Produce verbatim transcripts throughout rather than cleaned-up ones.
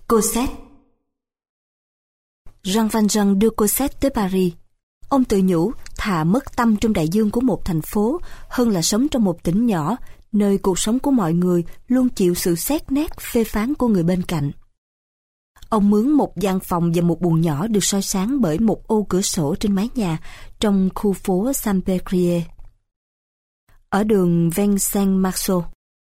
Cosette. Jean Valjean đưa Cosette tới Paris. Ông tự nhủ thà mất tâm trong đại dương của một thành phố hơn là sống trong một tỉnh nhỏ, nơi cuộc sống của mọi người luôn chịu sự xét nét phê phán của người bên cạnh. Ông mướn một gian phòng và một buồng nhỏ được soi sáng bởi một ô cửa sổ trên mái nhà trong khu phố Saint-Pétrier, ở đường Vincennes-Marceau.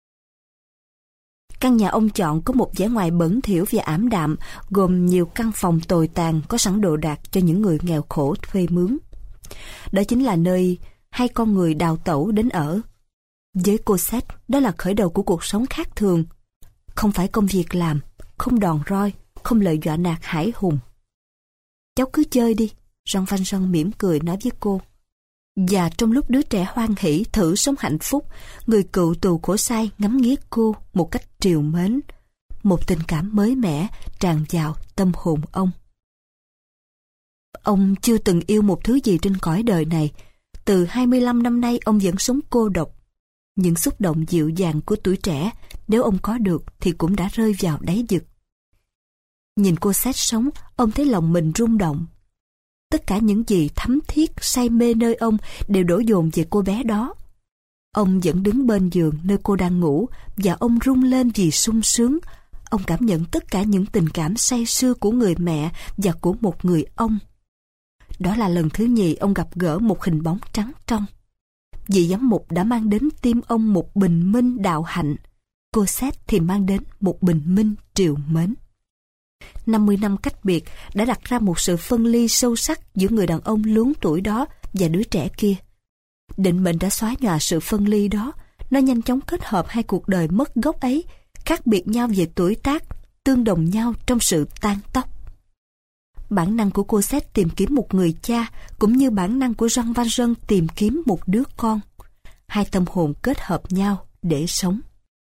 Căn nhà ông chọn có một vẻ ngoài bẩn thỉu và ảm đạm, gồm nhiều căn phòng tồi tàn có sẵn đồ đạc cho những người nghèo khổ thuê mướn. Đó chính là nơi hai con người đào tẩu đến ở. Với Cosette, đó là khởi đầu của cuộc sống khác thường. Không phải công việc làm, không đòn roi, không lời dọa nạt hãi hùng. Cháu cứ chơi đi, Jean Valjean mỉm cười nói với cô. Và trong lúc đứa trẻ hoan hỉ thử sống hạnh phúc, người cựu tù khổ sai ngắm nghía cô một cách trìu mến. Một tình cảm mới mẻ tràn vào tâm hồn ông. Ông chưa từng yêu một thứ gì trên cõi đời này. Từ hai mươi lăm năm nay ông vẫn sống cô độc. Những xúc động dịu dàng của tuổi trẻ, nếu ông có được thì cũng đã rơi vào đáy vực. Nhìn Cosette sống, ông thấy lòng mình rung động. Tất cả những gì thấm thiết, say mê nơi ông đều đổ dồn về cô bé đó. Ông vẫn đứng bên giường nơi cô đang ngủ, và ông rung lên vì sung sướng. Ông cảm nhận tất cả những tình cảm say sưa của người mẹ và của một người ông. Đó là lần thứ nhì ông gặp gỡ một hình bóng trắng trong. Vị giám mục đã mang đến tim ông một bình minh đạo hạnh. Cosette thì mang đến một bình minh trìu mến. năm mươi năm cách biệt đã đặt ra một sự phân ly sâu sắc giữa người đàn ông luống tuổi đó và đứa trẻ kia. Định mệnh đã xóa nhòa sự phân ly đó. Nó nhanh chóng kết hợp hai cuộc đời mất gốc ấy, khác biệt nhau về tuổi tác, tương đồng nhau trong sự tan tóc. Bản năng của Cosette tìm kiếm một người cha, cũng như bản năng của Jean Valjean tìm kiếm một đứa con. Hai tâm hồn kết hợp nhau để sống.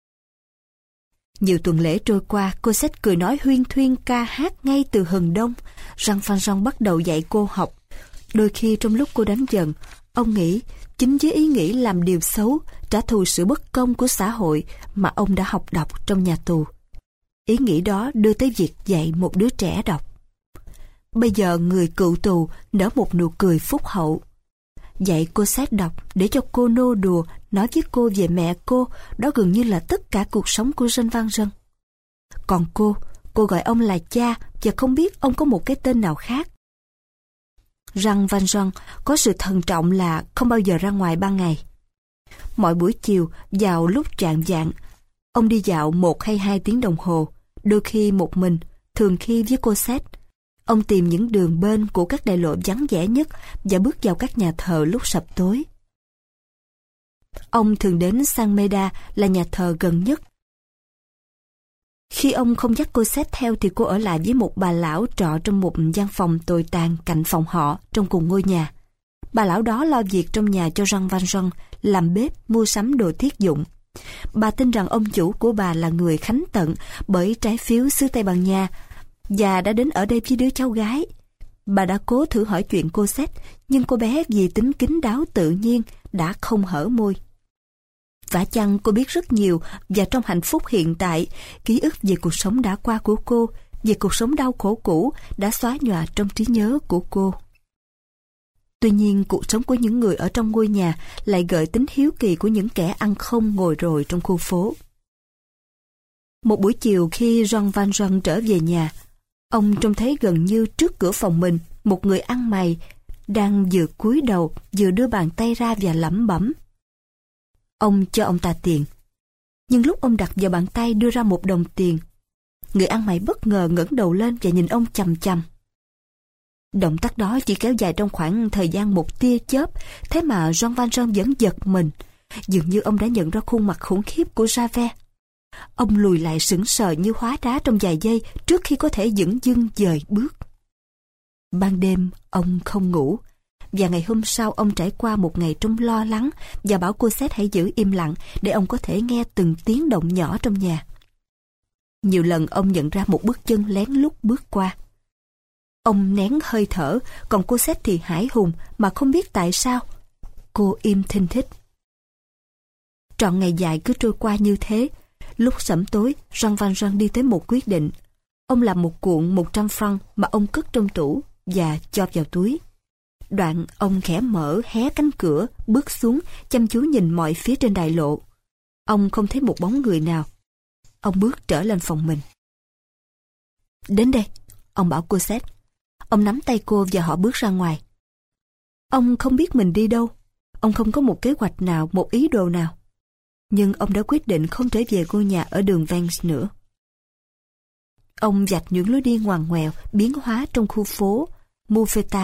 Nhiều tuần lễ trôi qua, Cosette cười nói huyên thuyên ca hát ngay từ hừng đông. Jean Valjean bắt đầu dạy cô học. Đôi khi trong lúc cô đánh dần, ông nghĩ chính với ý nghĩ làm điều xấu, trả thù sự bất công của xã hội mà ông đã học đọc trong nhà tù. Ý nghĩ đó đưa tới việc dạy một đứa trẻ đọc. Bây giờ người cựu tù nở một nụ cười phúc hậu. Dạy Cosette đọc để cho cô nô đùa, nói với cô về mẹ cô, đó gần như là tất cả cuộc sống của Jean Valjean. Còn cô, cô gọi ông là cha và không biết ông có một cái tên nào khác. Jean Valjean có sự thận trọng là không bao giờ ra ngoài ban ngày. Mỗi buổi chiều, vào lúc rạng vạng, ông đi dạo một hay hai tiếng đồng hồ, đôi khi một mình, thường khi với Cosette. Ông tìm những đường bên của các đại lộ vắng vẻ nhất và bước vào các nhà thờ lúc sập tối. Ông thường đến Saint-Médard là nhà thờ gần nhất. Khi ông không dắt Cosette theo thì cô ở lại với một bà lão trọ trong một gian phòng tồi tàn cạnh phòng họ trong cùng ngôi nhà. Bà lão đó lo việc trong nhà cho Jean Valjean, làm bếp, mua sắm đồ thiết dụng. Bà tin rằng ông chủ của bà là người khánh tận bởi trái phiếu xứ Tây Ban Nha và đã đến ở đây với đứa cháu gái. Bà đã cố thử hỏi chuyện Cosette, nhưng cô bé vì tính kín đáo tự nhiên đã không hở môi. Vả chăng cô biết rất nhiều, và trong hạnh phúc hiện tại, ký ức về cuộc sống đã qua của cô, về cuộc sống đau khổ cũ đã xóa nhòa trong trí nhớ của cô. Tuy nhiên, cuộc sống của những người ở trong ngôi nhà lại gợi tính hiếu kỳ của những kẻ ăn không ngồi rồi trong khu phố. Một buổi chiều khi Jean Valjean trở về nhà, ông trông thấy gần như trước cửa phòng mình một người ăn mày đang vừa cúi đầu vừa đưa bàn tay ra và lẩm bẩm. Ông cho ông ta tiền. Nhưng lúc ông đặt vào bàn tay đưa ra một đồng tiền, người ăn mày bất ngờ ngẩng đầu lên và nhìn ông chằm chằm. Động tác đó chỉ kéo dài trong khoảng thời gian một tia chớp, thế mà Jean Valjean vẫn giật mình. Dường như ông đã nhận ra khuôn mặt khủng khiếp của Javert. Ông lùi lại sững sờ như hóa đá trong vài giây trước khi có thể dửng dưng dời bước. Ban đêm ông không ngủ, và ngày hôm sau ông trải qua một ngày trong lo lắng và bảo Cosette hãy giữ im lặng để ông có thể nghe từng tiếng động nhỏ trong nhà. Nhiều lần ông nhận ra một bước chân lén lút bước qua. Ông nén hơi thở, còn Cosette thì hãi hùng mà không biết tại sao. Cô im thinh thích. Trọn ngày dài cứ trôi qua như thế. Lúc sẩm tối, Jean Valjean đi tới một quyết định. Ông làm một cuộn một trăm franc mà ông cất trong tủ và cho vào túi. Đoạn ông khẽ mở hé cánh cửa, bước xuống, chăm chú nhìn mọi phía trên đại lộ. Ông không thấy một bóng người nào. Ông bước trở lên phòng mình. Đến đây, ông bảo Cosette. Ông nắm tay cô và họ bước ra ngoài. Ông không biết mình đi đâu. Ông không có một kế hoạch nào, một ý đồ nào. Nhưng ông đã quyết định không trở về ngôi nhà ở đường Vence nữa. Ông vạch những lối đi ngoằn ngoèo, biến hóa trong khu phố Mouffetard.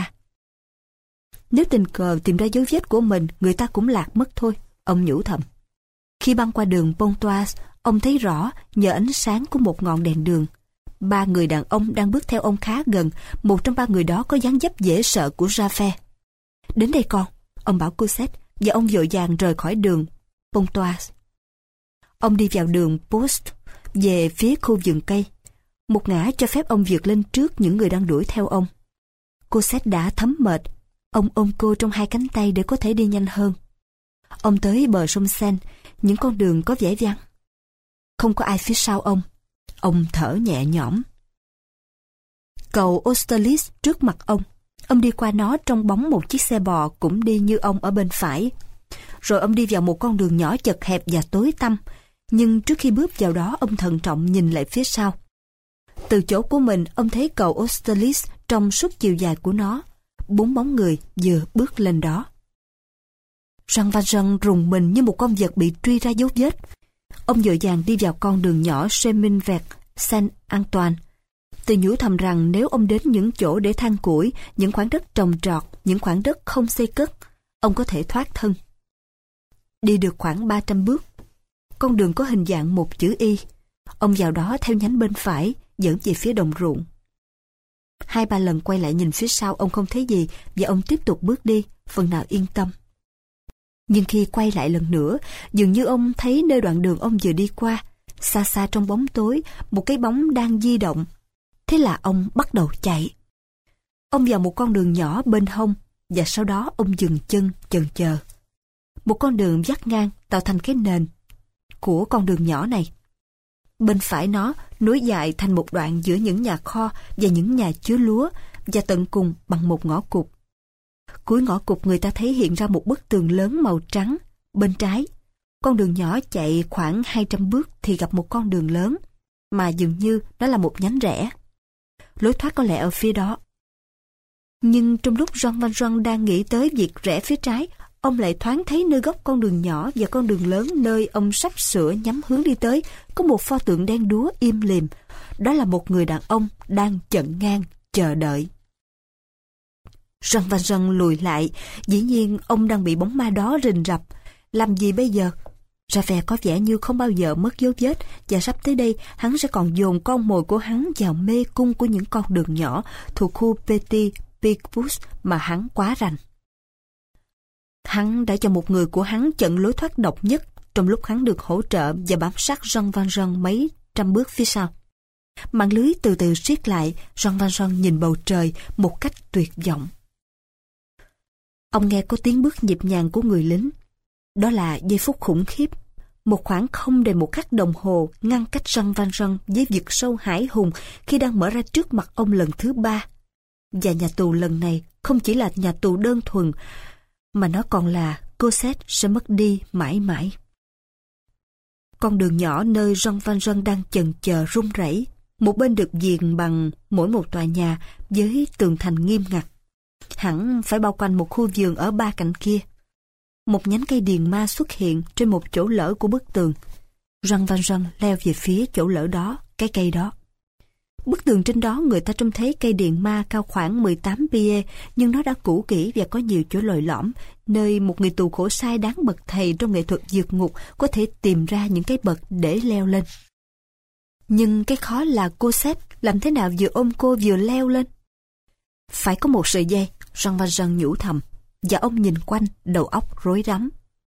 Nếu tình cờ tìm ra dấu vết của mình, người ta cũng lạc mất thôi, ông nhủ thầm. Khi băng qua đường Pontoise, ông thấy rõ nhờ ánh sáng của một ngọn đèn đường. Ba người đàn ông đang bước theo ông khá gần, một trong ba người đó có dáng dấp dễ sợ của Raphael. Đến đây con, ông bảo Cosette, và ông vội vàng rời khỏi đường Pontoise. Ông đi vào đường Post, về phía khu vườn cây. Một ngã cho phép ông vượt lên trước những người đang đuổi theo ông. Cosette đã thấm mệt. Ông ôm cô trong hai cánh tay để có thể đi nhanh hơn. Ông tới bờ sông Seine, những con đường có vẻ vắng. Không có ai phía sau ông. Ông thở nhẹ nhõm. Cầu Austerlitz trước mặt ông. Ông đi qua nó trong bóng một chiếc xe bò cũng đi như ông ở bên phải. Rồi ông đi vào một con đường nhỏ chật hẹp và tối tăm. Nhưng trước khi bước vào đó, ông thận trọng nhìn lại phía sau. Từ chỗ của mình, ông thấy cầu Austerlitz trong suốt chiều dài của nó. Bốn bóng người vừa bước lên đó. Jean Valjean rùng mình như một con vật bị truy ra dấu vết. Ông vội vàng đi vào con đường nhỏ Chemin Vert Saint-Antoine. Tự nhủ thầm rằng nếu ông đến những chỗ để than củi, những khoảng đất trồng trọt, những khoảng đất không xây cất, ông có thể thoát thân. Đi được khoảng ba trăm bước, con đường có hình dạng một chữ Y. Ông vào đó theo nhánh bên phải, dẫn về phía đồng ruộng. Hai ba lần quay lại nhìn phía sau, ông không thấy gì và ông tiếp tục bước đi, phần nào yên tâm. Nhưng khi quay lại lần nữa, dường như ông thấy nơi đoạn đường ông vừa đi qua, xa xa trong bóng tối, một cái bóng đang di động. Thế là ông bắt đầu chạy. Ông vào một con đường nhỏ bên hông, và sau đó ông dừng chân chần chờ. Một con đường vắt ngang tạo thành cái nền của con đường nhỏ này. Bên phải nó nối dài thành một đoạn giữa những nhà kho và những nhà chứa lúa, và tận cùng bằng một ngõ cụt. Cuối ngõ cụt người ta thấy hiện ra một bức tường lớn màu trắng. Bên trái, con đường nhỏ chạy khoảng hai trăm bước thì gặp một con đường lớn, mà dường như nó là một nhánh rẽ. Lối thoát có lẽ ở phía đó. Nhưng trong lúc Jean Valjean đang nghĩ tới việc rẽ phía trái, ông lại thoáng thấy nơi góc con đường nhỏ và con đường lớn nơi ông sắp sửa nhắm hướng đi tới, có một pho tượng đen đúa im lìm. Đó là một người đàn ông đang chận ngang, chờ đợi. Jean Valjean lùi lại, dĩ nhiên ông đang bị bóng ma đó rình rập. Làm gì bây giờ? Raphael có vẻ như không bao giờ mất dấu vết, và sắp tới đây hắn sẽ còn dồn con mồi của hắn vào mê cung của những con đường nhỏ thuộc khu Petit Picpus mà hắn quá rành. Hắn đã cho một người của hắn chặn lối thoát độc nhất trong lúc hắn được hỗ trợ và bám sát Jean Valjean mấy trăm bước phía sau. Mạng lưới từ từ siết lại, Jean Valjean nhìn bầu trời một cách tuyệt vọng. Ông nghe có tiếng bước nhịp nhàng của người lính. Đó là giây phút khủng khiếp. Một khoảng không đầy một khắc đồng hồ ngăn cách Jean Valjean với vực sâu hải hùng khi đang mở ra trước mặt ông lần thứ ba. Và nhà tù lần này không chỉ là nhà tù đơn thuần, mà nó còn là Cosette sẽ mất đi mãi mãi. Con đường nhỏ nơi Jean Valjean đang chần chờ rung rẩy. Một bên được viền bằng mỗi một tòa nhà với tường thành nghiêm ngặt. Hẳn phải bao quanh một khu vườn ở ba cạnh kia. Một nhánh cây điền ma xuất hiện trên một chỗ lở của bức tường. Jean Valjean leo về phía chỗ lở đó, cái cây đó. Bức tường trên đó người ta trông thấy cây điền ma cao khoảng mười tám pied, nhưng nó đã cũ kỹ và có nhiều chỗ lồi lõm, nơi một người tù khổ sai đáng bậc thầy trong nghệ thuật vượt ngục có thể tìm ra những cái bậc để leo lên. Nhưng cái khó là Cosette làm thế nào vừa ôm cô vừa leo lên. Phải có một sợi dây, Jean Valjean nhủ thầm, và ông nhìn quanh, đầu óc rối rắm.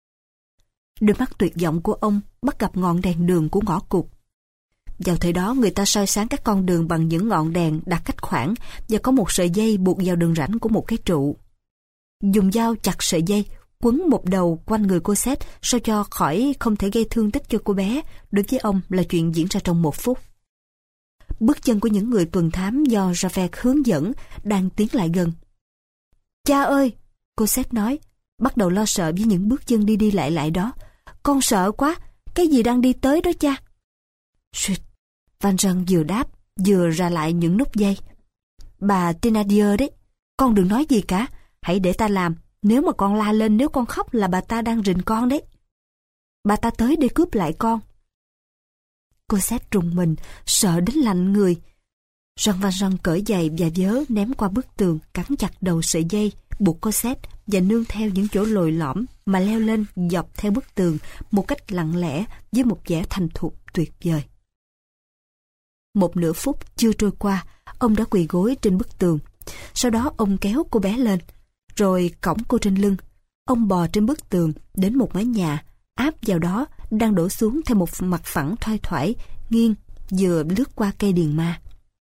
Đôi mắt tuyệt vọng của ông bắt gặp ngọn đèn đường của ngõ cụt. Vào thời đó người ta soi sáng các con đường bằng những ngọn đèn đặt cách khoảng và có một sợi dây buộc vào đường rãnh của một cái trụ. Dùng dao chặt sợi dây, quấn một đầu quanh người Cosette sao cho khỏi không thể gây thương tích cho cô bé, đối với ông là chuyện diễn ra trong một phút. bước chân của những người tuần thám do Javert hướng dẫn đang tiến lại gần. Cha ơi, Cosette nói, bắt đầu lo sợ với những bước chân đi đi lại lại đó. Con sợ quá, cái gì đang đi tới đó cha? Suýt, Valjean vừa đáp, vừa ra lại những nút dây. Bà Thénardier đấy, con đừng nói gì cả, hãy để ta làm. Nếu mà con la lên, nếu con khóc là bà ta đang rình con đấy. Bà ta tới để cướp lại con. Cosette rùng mình, sợ đến lạnh người. Jean Valjean cởi giày và vớ ném qua bức tường, cắn chặt đầu sợi dây, buộc Cosette và nương theo những chỗ lồi lõm mà leo lên dọc theo bức tường một cách lặng lẽ với một vẻ thành thục tuyệt vời. Một nửa phút chưa trôi qua, ông đã quỳ gối trên bức tường. Sau đó ông kéo cô bé lên, rồi cõng cô trên lưng. Ông bò trên bức tường đến một mái nhà, áp vào đó đang đổ xuống theo một mặt phẳng thoai thoải, nghiêng, vừa lướt qua cây điền ma.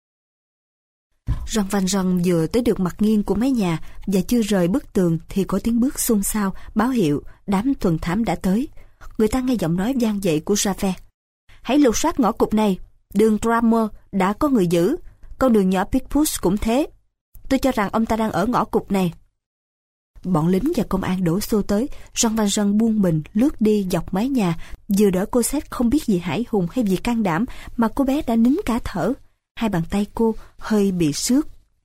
Jean Valjean vừa tới được mặt nghiêng của mái nhà và chưa rời bức tường thì có tiếng bước xôn xao báo hiệu đám tuần thám đã tới. Người ta nghe giọng nói vang dậy của Javert. Hãy lục soát ngõ cụt này, đường Tramor đã có người giữ, con đường nhỏ Picpus cũng thế. Tôi cho rằng ông ta đang ở ngõ cụt này. Bọn lính và công an đổ xô tới. Jean Valjean buông mình lướt đi dọc mái nhà, vừa đỡ Cosette không biết gì hãi hùng hay gì can đảm mà cô bé đã nín cả thở. Hai bàn tay cô hơi bị xước.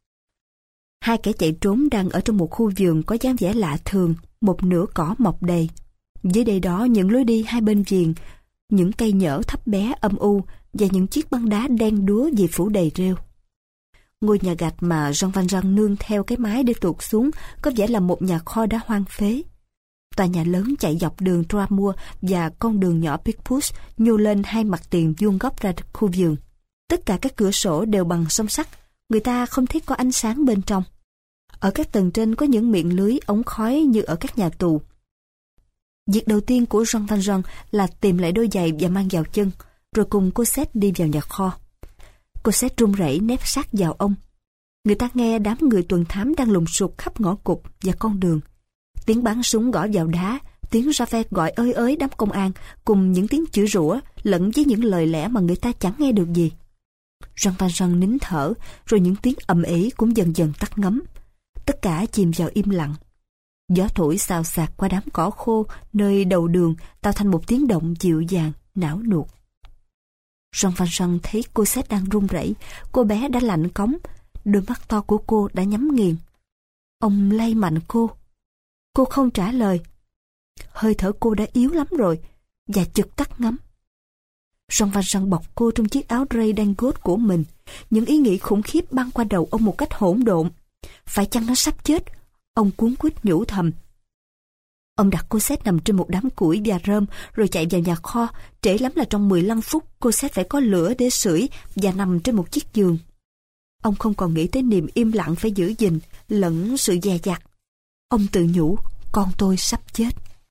Hai kẻ chạy trốn đang ở trong một khu vườn có dáng vẻ lạ thường, một nửa cỏ mọc đầy. Dưới đây đó những lối đi hai bên vườn, những cây nhỡ thấp bé âm u và những chiếc băng đá đen đúa vì phủ đầy rêu. Ngôi nhà gạch mà Jean Valjean nương theo cái mái để tuột xuống có vẻ là một nhà kho đã hoang phế. Tòa nhà lớn chạy dọc đường Tramor và con đường nhỏ Picpus nhô lên hai mặt tiền vuông góc ra khu vườn. Tất cả các cửa sổ đều bằng song sắt, người ta không thấy có ánh sáng bên trong. Ở các tầng trên có những miệng lưới ống khói như ở các nhà tù. Việc đầu tiên của Jean Valjean là tìm lại đôi giày và mang vào chân, rồi cùng Cosette đi vào nhà kho. Cosette run rẩy nép sát vào ông. Người ta nghe đám người tuần thám đang lùng sục khắp ngõ cụt và con đường. Tiếng bắn súng gõ vào đá, tiếng Javert gọi ới ới đám công an, cùng những tiếng chửi rủa lẫn với những lời lẽ mà người ta chẳng nghe được gì. Jean Valjean nín thở, rồi những tiếng ầm ĩ cũng dần dần tắt ngấm. Tất cả chìm vào im lặng. Gió thổi xào xạc qua đám cỏ khô nơi đầu đường tạo thành một tiếng động dịu dàng, não nuột. Jean Valjean thấy Cosette đang run rẩy, cô bé đã lạnh cống, đôi mắt to của cô đã nhắm nghiền. Ông lay mạnh cô. Cô không trả lời. Hơi thở cô đã yếu lắm rồi và chực tắt ngấm. Jean Valjean bọc cô trong chiếc áo ray đan gốt của mình. Những ý nghĩ khủng khiếp băng qua đầu ông một cách hỗn độn. Phải chăng nó sắp chết? Ông cuống quýt nhủ thầm. Ông đặt Cosette nằm trên một đám củi và rơm rồi chạy vào nhà kho. Trễ lắm là trong mười lăm phút Cosette phải có lửa để sưởi và nằm trên một chiếc giường. Ông không còn nghĩ tới niềm im lặng phải giữ gìn lẫn sự dè dặt. Ông tự nhủ, con tôi sắp chết.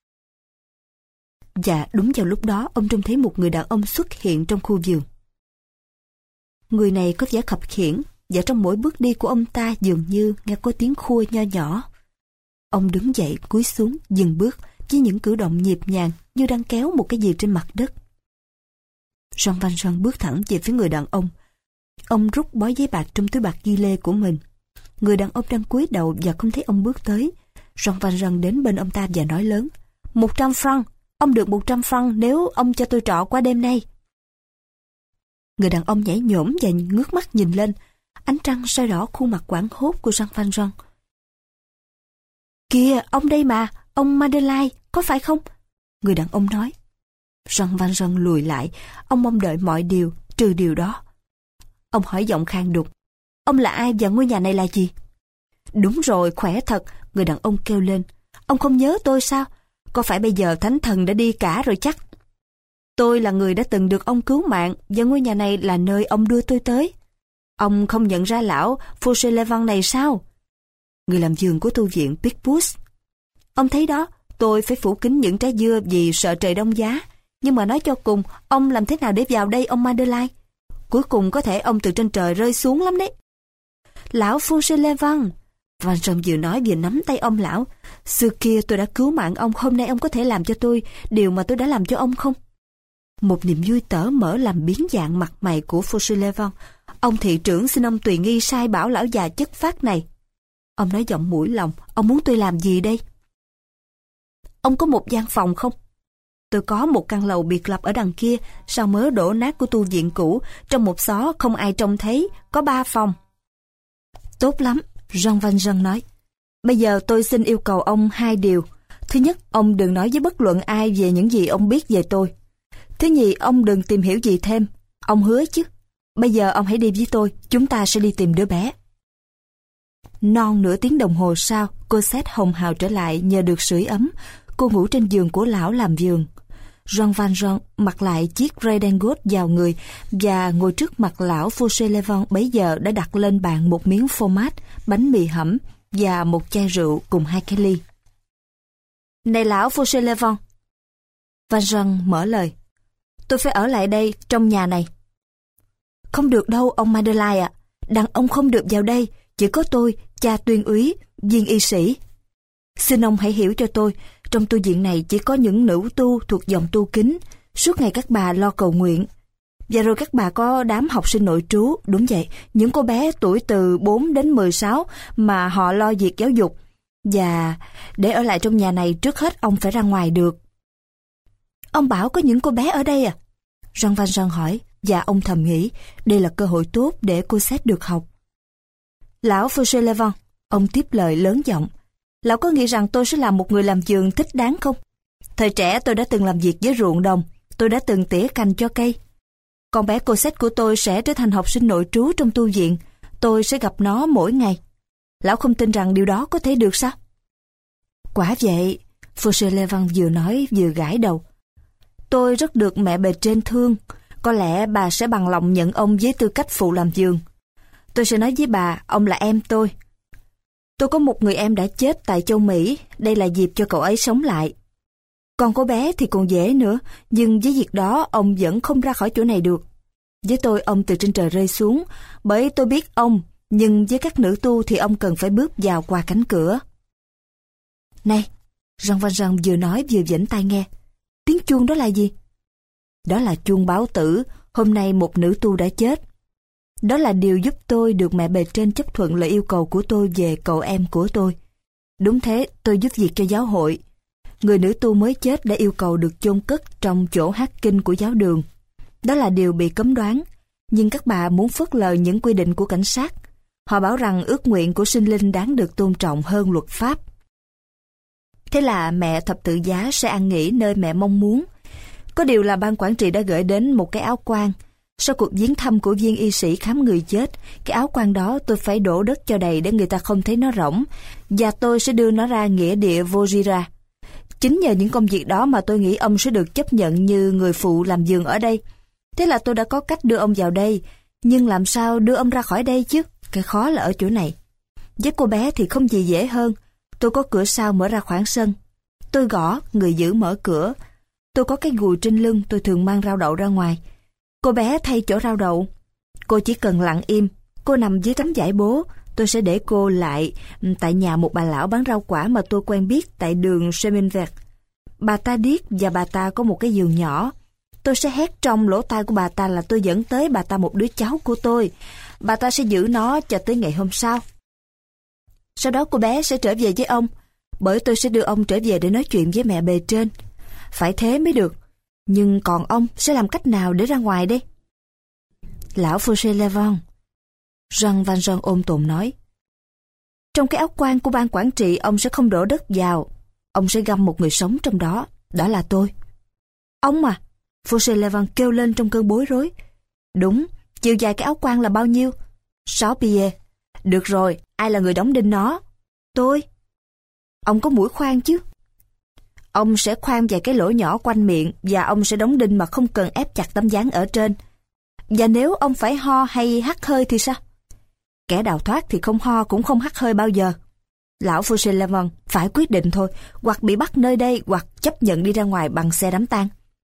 Và đúng vào lúc đó ông trông thấy một người đàn ông xuất hiện trong khu vườn. Người này có vẻ khập khiễng, và trong mỗi bước đi của ông ta dường như nghe có tiếng khua nho nhỏ. Ông đứng dậy cúi xuống dừng bước với những cử động nhịp nhàng như đang kéo một cái gì trên mặt đất. Jean Valjean bước thẳng về phía người đàn ông. Ông rút bó giấy bạc trong túi bạc ghi lê của mình. Người đàn ông đang cúi đầu và không thấy ông bước tới. Jean Valjean đến bên ông ta và nói lớn: Một trăm franc, ông được một trăm franc nếu ông cho tôi trọ qua đêm nay. Người đàn ông nhảy nhổm và ngước mắt nhìn lên. Ánh trăng soi rõ khuôn mặt hoảng hốt của Jean Valjean. Kìa, ông đây mà, ông Madeleine, có phải không? Người đàn ông nói. Jean Valjean lùi lại, ông mong đợi mọi điều, trừ điều đó. Ông hỏi giọng khàn đục: Ông là ai và ngôi nhà này là gì? Đúng rồi, khỏe thật, người đàn ông kêu lên. Ông không nhớ tôi sao? Có phải bây giờ thánh thần đã đi cả rồi chắc? Tôi là người đã từng được ông cứu mạng và ngôi nhà này là nơi ông đưa tôi tới. Ông không nhận ra lão Fauchelevent này sao? Người làm vườn của tu viện Picpus. Ông thấy đó, tôi phải phủ kín những trái dưa vì sợ trời đông giá. Nhưng mà nói cho cùng, ông làm thế nào để vào đây ông Madeleine? Cuối cùng có thể ông từ trên trời rơi xuống lắm đấy. Lão Fauchelevent. Valjean vừa nói vừa nắm tay ông lão. Xưa kia tôi đã cứu mạng ông, hôm nay ông có thể làm cho tôi điều mà tôi đã làm cho ông không? Một niềm vui tở mở làm biến dạng mặt mày của Fauchelevent. Ông thị trưởng xin ông tùy nghi sai bảo lão già chất phác này. Ông nói giọng mũi lòng, ông muốn tôi làm gì đây? Ông có một gian phòng không? Tôi có một căn lầu biệt lập ở đằng kia, sau mớ đổ nát của tu viện cũ, trong một xó không ai trông thấy, có ba phòng. Tốt lắm, Jean Valjean nói. Bây giờ tôi xin yêu cầu ông hai điều. Thứ nhất, ông đừng nói với bất luận ai về những gì ông biết về tôi. Thứ nhì, ông đừng tìm hiểu gì thêm. Ông hứa chứ? Bây giờ ông hãy đi với tôi, chúng ta sẽ đi tìm đứa bé. Non nửa tiếng đồng hồ sau, Cosette hồng hào trở lại nhờ được sưởi ấm. Cô ngủ trên giường của lão làm giường. Jean Valjean mặc lại chiếc redingot vào người và ngồi trước mặt lão Fauchelevent bấy giờ đã đặt lên bàn một miếng phô mát, bánh mì hẩm và một chai rượu cùng hai cái ly. Này lão Fauchelevent, Valjean mở lời. Tôi phải ở lại đây, trong nhà này. Không được đâu, ông Madeleine ạ. Đàn ông không được vào đây, chỉ có tôi, cha tuyên úy, viên y sĩ. Xin ông hãy hiểu cho tôi, trong tu viện này chỉ có những nữ tu thuộc dòng tu kính, suốt ngày các bà lo cầu nguyện. Và rồi các bà có đám học sinh nội trú, đúng vậy, những cô bé tuổi từ bốn đến mười sáu mà họ lo việc giáo dục. Và để ở lại trong nhà này trước hết ông phải ra ngoài được. Ông bảo có những cô bé ở đây à? Jean Valjean hỏi, và ông thầm nghĩ, đây là cơ hội tốt để Cosette được học. Lão Fauchelevent, ông tiếp lời lớn giọng, lão có nghĩ rằng tôi sẽ là một người làm vườn thích đáng không? Thời trẻ tôi đã từng làm việc với ruộng đồng, tôi đã từng tỉa cành cho cây. Con bé Cosette của tôi sẽ trở thành học sinh nội trú trong tu viện, tôi sẽ gặp nó mỗi ngày. Lão không tin rằng điều đó có thể được sao? Quả vậy, Fauchelevent vừa nói vừa gãi đầu. Tôi rất được mẹ bề trên thương, có lẽ bà sẽ bằng lòng nhận ông với tư cách phụ làm vườn. Tôi sẽ nói với bà, ông là em tôi. Tôi có một người em đã chết tại châu Mỹ, đây là dịp cho cậu ấy sống lại. Còn cô bé thì còn dễ nữa, nhưng với việc đó ông vẫn không ra khỏi chỗ này được. Với tôi ông từ trên trời rơi xuống, bởi tôi biết ông, nhưng với các nữ tu thì ông cần phải bước vào qua cánh cửa. Này, Jean Valjean vừa nói vừa vểnh tai nghe. Tiếng chuông đó là gì? Đó là chuông báo tử, hôm nay một nữ tu đã chết. Đó là điều giúp tôi được mẹ bề trên chấp thuận lời yêu cầu của tôi về cậu em của tôi. Đúng thế, tôi giúp việc cho giáo hội. Người nữ tu mới chết đã yêu cầu được chôn cất trong chỗ hát kinh của giáo đường. Đó là điều bị cấm đoán, nhưng các bà muốn phớt lờ những quy định của cảnh sát. Họ bảo rằng ước nguyện của sinh linh đáng được tôn trọng hơn luật pháp. Thế là mẹ thập tự giá sẽ an nghỉ nơi mẹ mong muốn. Có điều là ban quản trị đã gửi đến một cái áo quan. Sau cuộc viếng thăm của viên y sĩ khám người chết, cái áo quan đó tôi phải đổ đất cho đầy để người ta không thấy nó rỗng, và tôi sẽ đưa nó ra nghĩa địa Vaugirard. Chính nhờ những công việc đó mà tôi nghĩ ông sẽ được chấp nhận như người phụ làm vườn ở đây. Thế là tôi đã có cách đưa ông vào đây, nhưng làm sao đưa ông ra khỏi đây chứ? Cái khó là ở chỗ này. Với cô bé thì không gì dễ hơn. Tôi có cửa sau mở ra khoảng sân. Tôi gõ, người giữ mở cửa. Tôi có cái gùi trên lưng, tôi thường mang rau đậu ra ngoài. Cô bé thay chỗ rau đậu. Cô chỉ cần lặng im. Cô nằm dưới tấm vải bố. Tôi sẽ để cô lại tại nhà một bà lão bán rau quả mà tôi quen biết tại đường Cheminvert. Bà ta điếc và bà ta có một cái giường nhỏ. Tôi sẽ hét trong lỗ tai của bà ta là tôi dẫn tới bà ta một đứa cháu của tôi. Bà ta sẽ giữ nó cho tới ngày hôm sau. Sau đó cô bé sẽ trở về với ông, bởi tôi sẽ đưa ông trở về để nói chuyện với mẹ bề trên. Phải thế mới được. Nhưng còn ông sẽ làm cách nào để ra ngoài đây? Lão Fauchelevent, Jean Valjean ôm tồn nói. Trong cái áo quan của ban quản trị ông sẽ không đổ đất vào. Ông sẽ găm một người sống trong đó. Đó là tôi. Ông à? Fauchelevent kêu lên trong cơn bối rối. Đúng, chiều dài cái áo quan là bao nhiêu? Sáu pied. Được rồi, ai là người đóng đinh nó? Tôi. Ông có mũi khoan chứ? Ông sẽ khoan vài cái lỗ nhỏ quanh miệng và ông sẽ đóng đinh mà không cần ép chặt tấm dáng ở trên. Và nếu ông phải ho hay hắt hơi thì sao? Kẻ đào thoát thì không ho cũng không hắt hơi bao giờ. Lão Fauchelevent phải quyết định thôi, hoặc bị bắt nơi đây hoặc chấp nhận đi ra ngoài bằng xe đám tang.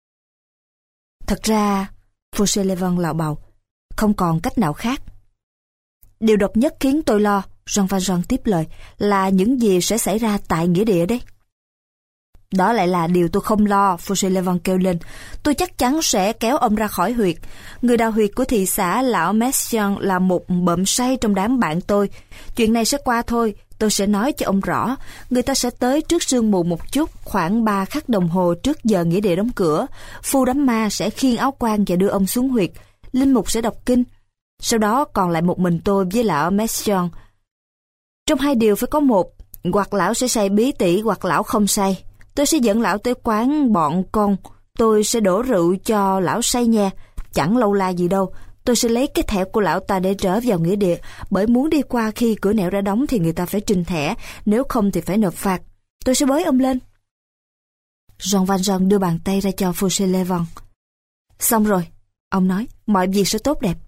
Thật ra, Fauchelevent lào bào, không còn cách nào khác. Điều độc nhất khiến tôi lo, Jean Valjean tiếp lời, là những gì sẽ xảy ra tại nghĩa địa đây. Đó lại là điều tôi không lo, Fauchelevent kêu lên. Tôi chắc chắn sẽ kéo ông ra khỏi huyệt. Người đào huyệt của thị xã lão Messiaen là một bợm say trong đám bạn tôi. Chuyện này sẽ qua thôi, tôi sẽ nói cho ông rõ. Người ta sẽ tới trước sương mù một chút, khoảng ba khắc đồng hồ trước giờ nghĩa địa đóng cửa. Phu đám ma sẽ khiêng áo quan và đưa ông xuống huyệt. Linh mục sẽ đọc kinh. Sau đó còn lại một mình tôi với lão Messiaen. Trong hai điều phải có một, hoặc lão sẽ say bí tỉ hoặc lão không say. Tôi sẽ dẫn lão tới quán bọn con. Tôi sẽ đổ rượu cho lão say nha. Chẳng lâu la gì đâu. Tôi sẽ lấy cái thẻ của lão ta để trở vào nghĩa địa. Bởi muốn đi qua khi cửa nẻo đã đóng thì người ta phải trình thẻ. Nếu không thì phải nộp phạt. Tôi sẽ bới ông lên. Jean Valjean đưa bàn tay ra cho Fauchelevent. Xong rồi, ông nói, mọi việc sẽ tốt đẹp.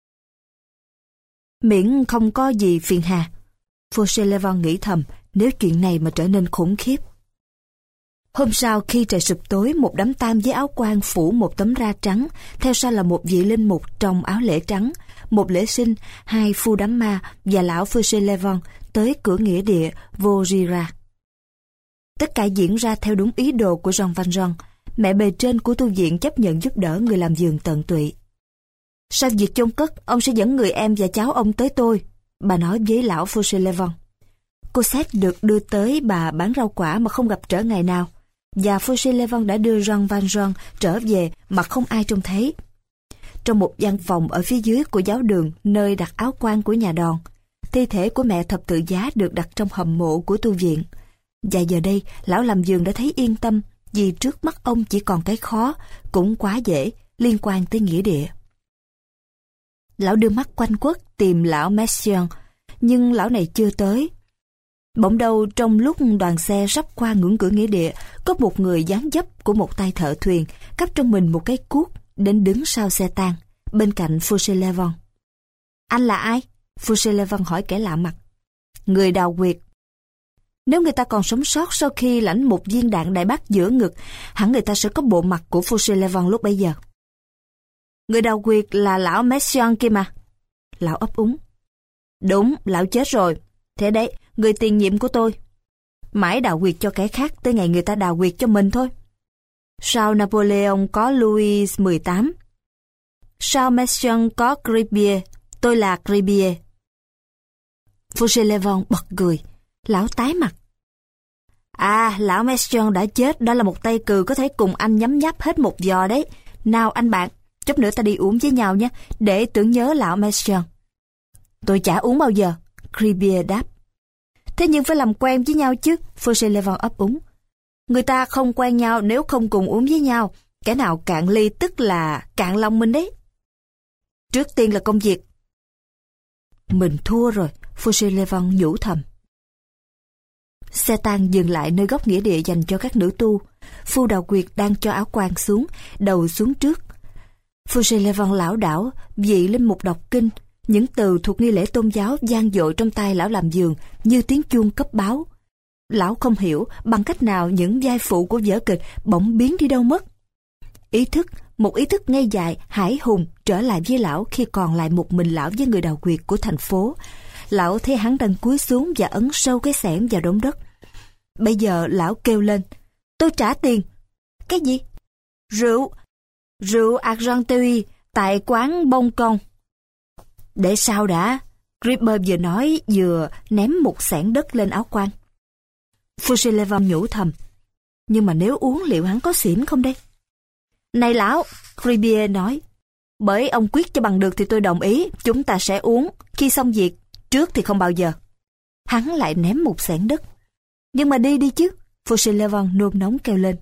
Miễn không có gì phiền hà. Fauchelevent nghĩ thầm, nếu chuyện này mà trở nên khủng khiếp. Hôm sau khi trời sụp tối, một đám tang với áo quan phủ một tấm ra trắng, theo sau là một vị linh mục trong áo lễ trắng, một lễ sinh, hai phu đám ma và lão Fauchelevent tới cửa nghĩa địa Vaugirard. Tất cả diễn ra theo đúng ý đồ của Jean Valjean. Mẹ bề trên của tu viện chấp nhận giúp đỡ người làm giường tận tụy. Sau việc chôn cất, ông sẽ dẫn người em và cháu ông tới tôi, bà nói với lão Fauchelevent. Cosette được đưa tới bà bán rau quả mà không gặp trở ngày nào, và Fauchelevent đã đưa Jean Valjean trở về mà không ai trông thấy. Trong một gian phòng ở phía dưới của giáo đường nơi đặt áo quan của nhà đòn, thi thể của mẹ thập tự giá được đặt trong hầm mộ của tu viện. Và giờ đây, lão làm giường đã thấy yên tâm vì trước mắt ông chỉ còn cái khó, cũng quá dễ, liên quan tới nghĩa địa. Lão đưa mắt quanh quất tìm lão Messiaen, nhưng lão này chưa tới. Bỗng đâu trong lúc đoàn xe sắp qua ngưỡng cửa nghĩa địa, có một người dáng dấp của một tay thợ thuyền, cắp trong mình một cái cuốc, đến đứng sau xe tang, bên cạnh Fauchelevent. Anh là ai? Fauchelevent hỏi kẻ lạ mặt. Người đào huyệt. Nếu người ta còn sống sót sau khi lãnh một viên đạn đại bác giữa ngực, hẳn người ta sẽ có bộ mặt của Fauchelevent lúc bấy giờ. Người đào huyệt là lão Messiaen kia mà. Lão ấp úng. Đúng, lão chết rồi. Thế đấy, người tiền nhiệm của tôi. Mãi đào huyệt cho kẻ khác tới ngày người ta đào huyệt cho mình thôi. Sao Napoleon có Louis mười tám? Sao Messiaen có Gribier? Tôi là Gribier. Fauchelevent bật cười. Lão tái mặt. À, lão Messiaen đã chết, đó là một tay cừ có thể cùng anh nhấm nháp hết một giò đấy. Nào anh bạn, chút nữa ta đi uống với nhau nhé, để tưởng nhớ lão Messiaen. Tôi chả uống bao giờ, Gribier đáp. Thế nhưng phải làm quen với nhau chứ, Fauchelevent ấp úng. Người ta không quen nhau nếu không cùng uống với nhau. Kẻ nào cạn ly tức là cạn lòng mình đấy. Trước tiên là công việc. Mình thua rồi, Fauchelevent nhủ thầm. Xe tang dừng lại nơi góc nghĩa địa dành cho các nữ tu. Phu đào huyệt đang cho áo quan xuống, đầu xuống trước. Fauchelevent lảo đảo, vị linh mục đọc kinh. Những từ thuộc nghi lễ tôn giáo vang dội trong tai lão làm giường như tiếng chuông cấp báo. Lão không hiểu bằng cách nào những vai phụ của vở kịch bỗng biến đi đâu mất. Ý thức, một ý thức ngây dại, hải hùng trở lại với lão khi còn lại một mình lão với người đào huyệt của thành phố. Lão thấy hắn đang cúi xuống và ấn sâu cái xẻng vào đống đất. Bây giờ lão kêu lên, tôi trả tiền. Cái gì? Rượu, rượu Argenteuil tại quán Bông Con. Để sao đã? Gribier vừa nói vừa ném một xẻng đất lên áo quan. Fauchelevent nhủ thầm, nhưng mà nếu uống liệu hắn có xỉn không đây? Này lão, Gribier nói, bởi ông quyết cho bằng được thì tôi đồng ý, chúng ta sẽ uống, khi xong việc, trước thì không bao giờ. Hắn lại ném một xẻng đất. Nhưng mà đi đi chứ, Fauchelevent nôn nóng kêu lên.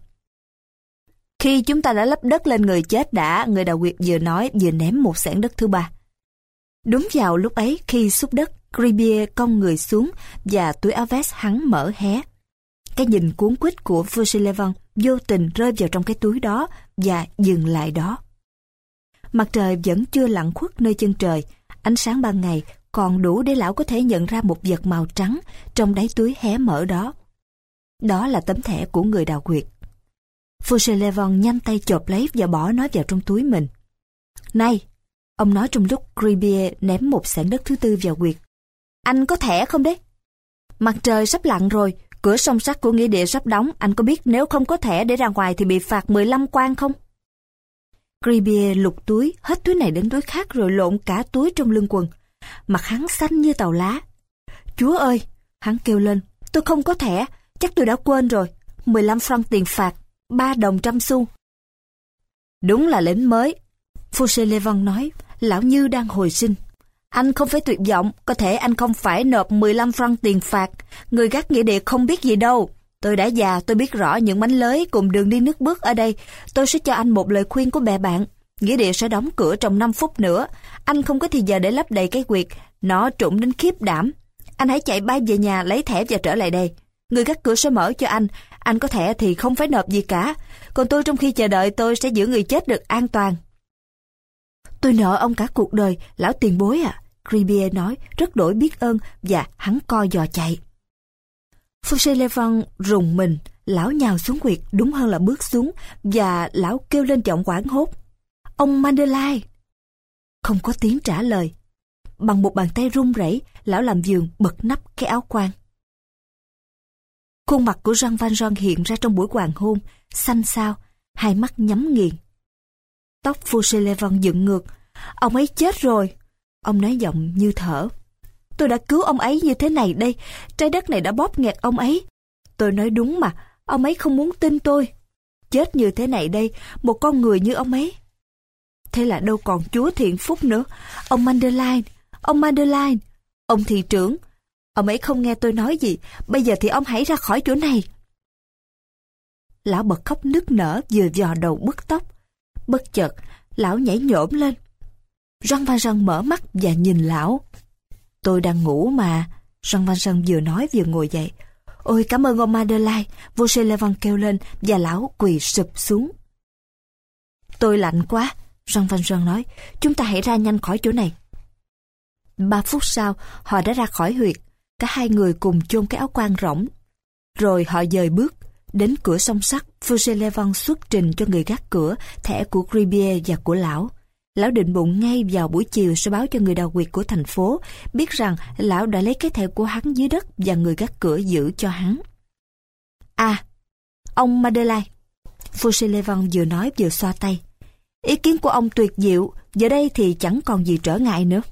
Khi chúng ta đã lấp đất lên người chết đã, người đào huyệt vừa nói vừa ném một xẻng đất thứ ba. Đúng vào lúc ấy, khi xúc đất, Gribier cong người xuống và túi áo vest hắn mở hé. Cái nhìn cuốn quýt của Fauchelevent vô tình rơi vào trong cái túi đó và dừng lại đó. Mặt trời vẫn chưa lặn khuất nơi chân trời, ánh sáng ban ngày còn đủ để lão có thể nhận ra một vật màu trắng trong đáy túi hé mở đó. Đó là tấm thẻ của người đào huyệt. Fauchelevent nhanh tay chộp lấy và bỏ nó vào trong túi mình. Này, ông nói trong lúc Gribier ném một xẻng đất thứ tư vào huyệt. Anh có thẻ không đấy? Mặt trời sắp lặn rồi, Cửa song sắt của nghĩa địa sắp đóng, anh có biết nếu không có thẻ để ra ngoài thì bị phạt mười lăm quan không? Gribier lục túi, hết túi này đến túi khác rồi lộn cả túi trong lưng quần. Mặt hắn xanh như tàu lá. Chúa ơi! Hắn kêu lên, tôi không có thẻ, chắc tôi đã quên rồi. mười lăm franc tiền phạt, ba đồng trăm xu. Đúng là lính mới. Fauchelevent nói, lão như đang hồi sinh. Anh không phải tuyệt vọng, có thể anh không phải nộp mười lăm franc tiền phạt. Người gác nghĩa địa không biết gì đâu. Tôi đã già, tôi biết rõ những mánh lới cùng đường đi nước bước ở đây. Tôi sẽ cho anh một lời khuyên của bè bạn. Nghĩa địa sẽ đóng cửa trong năm phút nữa. Anh không có thì giờ để lấp đầy cái quyệt. Nó trũng đến khiếp đảm. Anh hãy chạy bay về nhà lấy thẻ và trở lại đây. Người gác cửa sẽ mở cho anh. Anh có thẻ thì không phải nộp gì cả. Còn tôi trong khi chờ đợi tôi sẽ giữ người chết được an toàn. Tôi nợ ông cả cuộc đời, lão tiền bối à. Gribier nói, rất đổi biết ơn và hắn co giò chạy. Fauchelevent rùng mình, lão nhào xuống quyệt, đúng hơn là bước xuống, và lão kêu lên giọng hoảng hốt. Ông Madeleine! Không có tiếng trả lời. Bằng một bàn tay run rẩy, lão làm vườn bật nắp cái áo quan. Khuôn mặt của Jean Valjean hiện ra trong buổi hoàng hôn, xanh xao, hai mắt nhắm nghiền. Tóc Fauchelevent dựng ngược. Ông ấy chết rồi. Ông nói giọng như thở. Tôi đã cứu ông ấy như thế này đây. Trái đất này đã bóp nghẹt ông ấy. Tôi nói đúng mà. Ông ấy không muốn tin tôi. Chết như thế này đây. Một con người như ông ấy. Thế là đâu còn Chúa thiện phúc nữa. Ông Madeleine. Ông Madeleine. Ông thị trưởng. Ông ấy không nghe tôi nói gì. Bây giờ thì ông hãy ra khỏi chỗ này. Lão bật khóc nức nở, vừa vò đầu bứt tóc. Bất chợt, lão nhảy nhổm lên. Jean Valjean mở mắt và nhìn lão. Tôi đang ngủ mà. Jean Valjean vừa nói vừa ngồi dậy. Ôi cảm ơn ông Madeleine. Fauchelevent kêu lên và lão quỳ sụp xuống. Tôi lạnh quá. Jean Valjean nói. Chúng ta hãy ra nhanh khỏi chỗ này. Ba phút sau, họ đã ra khỏi huyệt. Cả hai người cùng chôn cái áo quan rỗng. Rồi họ dời bước. Đến cửa song sắt, Fauchelevent xuất trình cho người gác cửa thẻ của Gribier và của lão. Lão định bụng ngay vào buổi chiều sẽ báo cho người đào huyệt của thành phố biết rằng lão đã lấy cái thẻ của hắn dưới đất và người gác cửa giữ cho hắn. À, ông Madeleine. Fauchelevent vừa nói vừa xoa tay. Ý kiến của ông tuyệt diệu, giờ đây thì chẳng còn gì trở ngại nữa.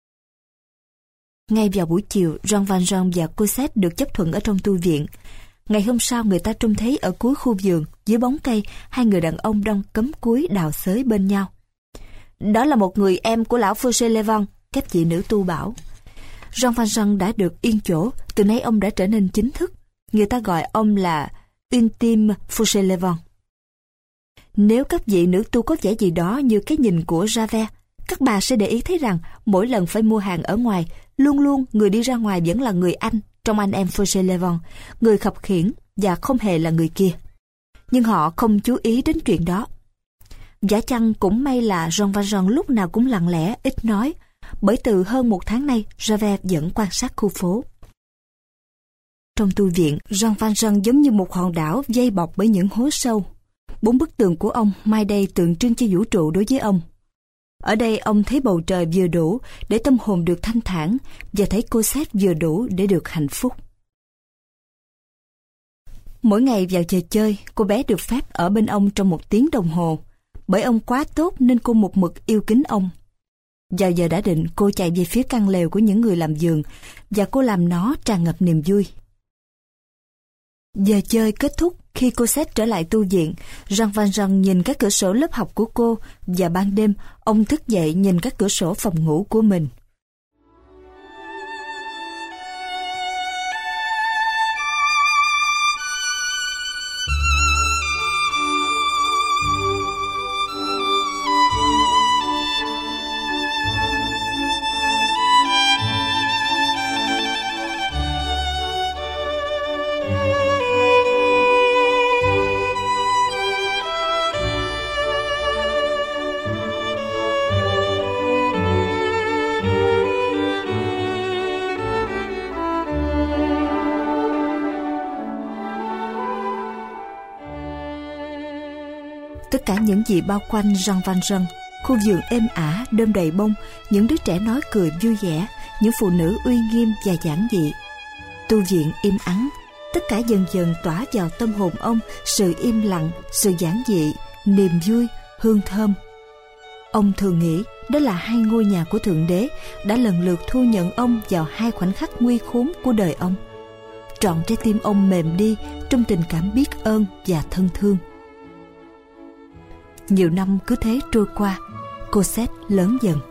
Ngay vào buổi chiều, Jean Valjean và Cosette được chấp thuận ở trong tu viện. Ngày hôm sau người ta trông thấy ở cuối khu vườn, dưới bóng cây, hai người đàn ông đang cắm cúi đào xới bên nhau. Đó là một người em của lão Fauchelevent, các vị nữ tu bảo. Jean Valjean đã được yên chỗ, từ nay ông đã trở nên chính thức. Người ta gọi ông là Ultime Fauchelevent. Nếu các vị nữ tu có vẻ gì đó như cái nhìn của Javert, các bà sẽ để ý thấy rằng mỗi lần phải mua hàng ở ngoài, luôn luôn người đi ra ngoài vẫn là người anh trong anh em Fauchelevent, người khập khiễng và không hề là người kia. Nhưng họ không chú ý đến chuyện đó. Giả chăng cũng may là Jean Valjean lúc nào cũng lặng lẽ, ít nói, bởi từ hơn một tháng nay Javert vẫn quan sát khu phố. Trong tu viện, Jean Valjean giống như một hòn đảo dây bọc bởi những hố sâu. Bốn bức tường của ông mai đây tượng trưng cho vũ trụ đối với ông. Ở đây ông thấy bầu trời vừa đủ để tâm hồn được thanh thản và thấy Cosette vừa đủ để được hạnh phúc. Mỗi ngày vào giờ chơi, cô bé được phép ở bên ông trong một tiếng đồng hồ. Bởi ông quá tốt nên cô một mực yêu kính ông. Vào giờ đã định, cô chạy về phía căn lều của những người làm vườn và cô làm nó tràn ngập niềm vui. Giờ chơi kết thúc khi Cosette trở lại tu viện. Jean Valjean nhìn các cửa sổ lớp học của cô và ban đêm ông thức dậy nhìn các cửa sổ phòng ngủ của mình. Tất cả những gì bao quanh Jean Valjean, khu vườn êm ả, đơm đầy bông, những đứa trẻ nói cười vui vẻ, những phụ nữ uy nghiêm và giản dị. Tu viện im ắng, Tất cả dần dần tỏa vào tâm hồn ông sự im lặng, sự giản dị, niềm vui, hương thơm. Ông thường nghĩ đó là hai ngôi nhà của Thượng Đế đã lần lượt thu nhận ông vào hai khoảnh khắc nguy khốn của đời ông. Trọn trái tim ông mềm đi trong tình cảm biết ơn và thân thương. Nhiều năm cứ thế trôi qua, Cosette lớn dần.